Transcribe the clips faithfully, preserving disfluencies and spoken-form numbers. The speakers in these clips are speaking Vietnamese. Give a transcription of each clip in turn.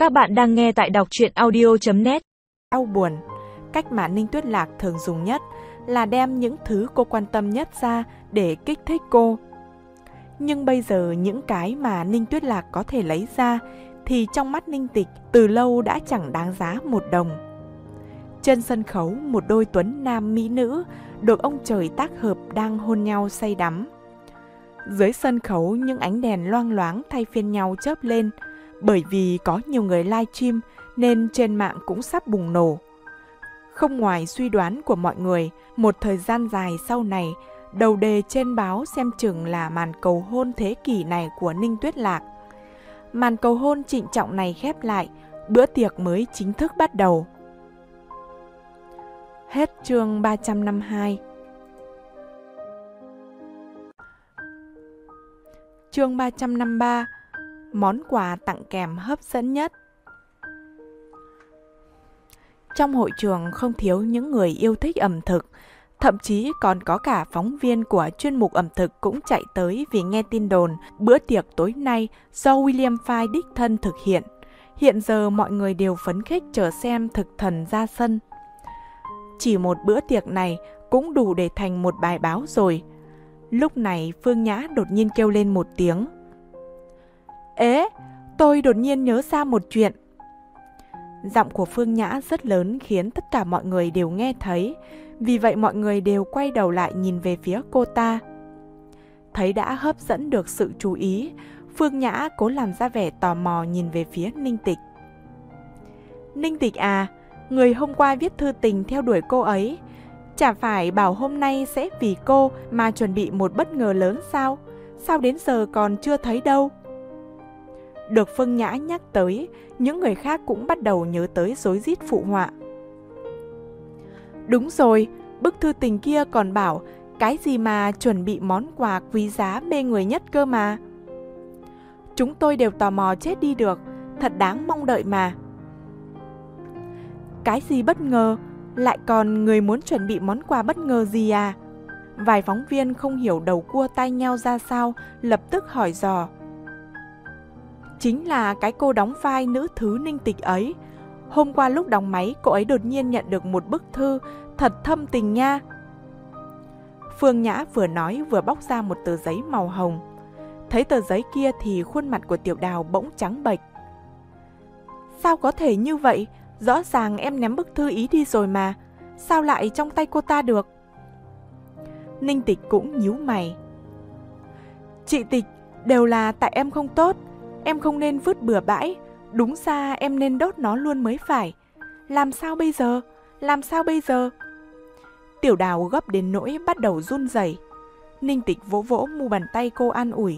Các bạn đang nghe tại đọc truyện audio chấm net. Đau buồn, cách mà Ninh Tuyết Lạc thường dùng nhất là đem những thứ cô quan tâm nhất ra để kích thích cô. Nhưng bây giờ những cái mà Ninh Tuyết Lạc có thể lấy ra thì trong mắt Ninh Tịch từ lâu đã chẳng đáng giá một đồng. Trên sân khấu, một đôi tuấn nam mỹ nữ được ông trời tác hợp đang hôn nhau say đắm. Dưới sân khấu, những ánh đèn loang loáng thay phiên nhau chớp lên. Bởi vì có nhiều người livestream nên trên mạng cũng sắp bùng nổ. Không ngoài suy đoán của mọi người, một thời gian dài sau này, đầu đề trên báo xem chừng là màn cầu hôn thế kỷ này của Ninh Tuyết Lạc. Màn cầu hôn trịnh trọng này khép lại, bữa tiệc mới chính thức bắt đầu. Hết chương ba trăm năm mươi hai. Chương ba trăm năm mươi ba. Món quà tặng kèm hấp dẫn nhất. Trong hội trường không thiếu những người yêu thích ẩm thực, thậm chí còn có cả phóng viên của chuyên mục ẩm thực cũng chạy tới vì nghe tin đồn bữa tiệc tối nay do William Fay đích thân thực hiện. Hiện giờ mọi người đều phấn khích chờ xem thực thần ra sân. Chỉ một bữa tiệc này cũng đủ để thành một bài báo rồi. Lúc này Phương Nhã đột nhiên kêu lên một tiếng. Ế, tôi đột nhiên nhớ ra một chuyện. Giọng của Phương Nhã rất lớn khiến tất cả mọi người đều nghe thấy. Vì vậy mọi người đều quay đầu lại nhìn về phía cô ta. Thấy đã hấp dẫn được sự chú ý, Phương Nhã cố làm ra vẻ tò mò nhìn về phía Ninh Tịch. Ninh Tịch à, người hôm qua viết thư tình theo đuổi cô ấy, chả phải bảo hôm nay sẽ vì cô mà chuẩn bị một bất ngờ lớn sao? Sao đến giờ còn chưa thấy đâu? Được Phương Nhã nhắc tới, những người khác cũng bắt đầu nhớ tới rối rít phụ họa. Đúng rồi, bức thư tình kia còn bảo cái gì mà chuẩn bị món quà quý giá mê người nhất cơ mà. Chúng tôi đều tò mò chết đi được, thật đáng mong đợi mà. Cái gì bất ngờ, lại còn người muốn chuẩn bị món quà bất ngờ gì à? Vài phóng viên không hiểu đầu cua tai nheo ra sao, lập tức hỏi dò. Chính là cái cô đóng vai nữ thứ Ninh Tịch ấy. Hôm qua lúc đóng máy, cô ấy đột nhiên nhận được một bức thư thật thâm tình nha. Phương Nhã vừa nói vừa bóc ra một tờ giấy màu hồng. Thấy tờ giấy kia thì khuôn mặt của Tiểu Đào bỗng trắng bệch. Sao có thể như vậy? Rõ ràng em ném bức thư ý đi rồi mà. Sao lại trong tay cô ta được? Ninh Tịch cũng nhíu mày. Chị Tịch, đều là tại em không tốt. Em không nên vứt bừa bãi. Đúng ra em nên đốt nó luôn mới phải. Làm sao bây giờ? Làm sao bây giờ? Tiểu Đào gấp đến nỗi bắt đầu run rẩy. Ninh Tịch vỗ vỗ mu bàn tay cô an ủi.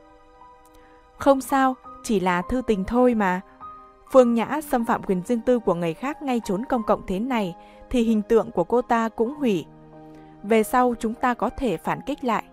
Không sao, chỉ là thư tình thôi mà. Phương Nhã xâm phạm quyền riêng tư của người khác ngay chốn công cộng thế này thì hình tượng của cô ta cũng hủy. Về sau chúng ta có thể phản kích lại.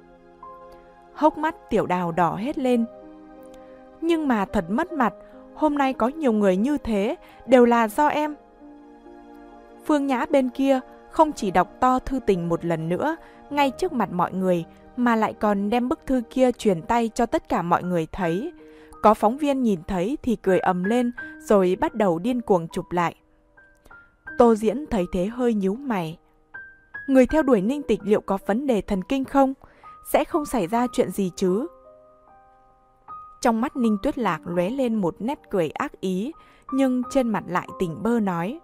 Hốc mắt Tiểu Đào đỏ hết lên. Nhưng mà thật mất mặt, hôm nay có nhiều người như thế, đều là do em. Phương Nhã bên kia không chỉ đọc to thư tình một lần nữa, ngay trước mặt mọi người, mà lại còn đem bức thư kia truyền tay cho tất cả mọi người thấy. Có phóng viên nhìn thấy thì cười ầm lên, rồi bắt đầu điên cuồng chụp lại. Tô Diễn thấy thế hơi nhíu mày. Người theo đuổi Ninh Tịch liệu có vấn đề thần kinh không? Sẽ không xảy ra chuyện gì chứ? Trong mắt Ninh Tuyết Lạc lóe lên một nét cười ác ý, nhưng trên mặt lại tỉnh bơ nói.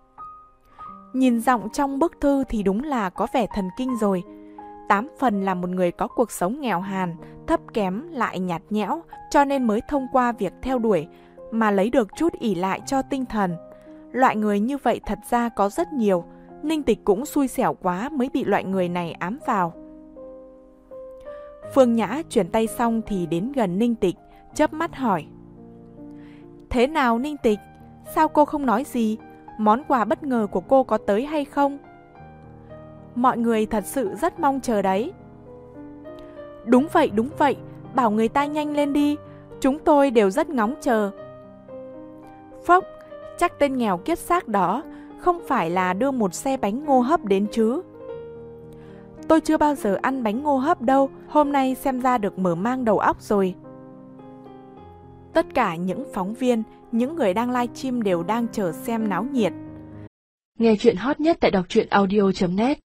Nhìn giọng trong bức thư thì đúng là có vẻ thần kinh rồi. Tám phần là một người có cuộc sống nghèo hàn, thấp kém lại nhạt nhẽo, cho nên mới thông qua việc theo đuổi mà lấy được chút ỷ lại cho tinh thần. Loại người như vậy thật ra có rất nhiều, Ninh Tịch cũng xui xẻo quá mới bị loại người này ám vào. Phương Nhã chuyển tay xong thì đến gần Ninh Tịch, chớp mắt hỏi. Thế nào Ninh Tịch? Sao cô không nói gì? Món quà bất ngờ của cô có tới hay không? Mọi người thật sự rất mong chờ đấy. Đúng vậy, đúng vậy, bảo người ta nhanh lên đi, chúng tôi đều rất ngóng chờ. Phốc, chắc tên nghèo kiết xác đó không phải là đưa một xe bánh ngô hấp đến chứ? Tôi chưa bao giờ ăn bánh ngô hấp đâu, hôm nay xem ra được mở mang đầu óc rồi. Tất cả những phóng viên những người đang livestream đều đang chờ xem náo nhiệt. Nghe chuyện hot nhất tại đọc truyện audio chấm net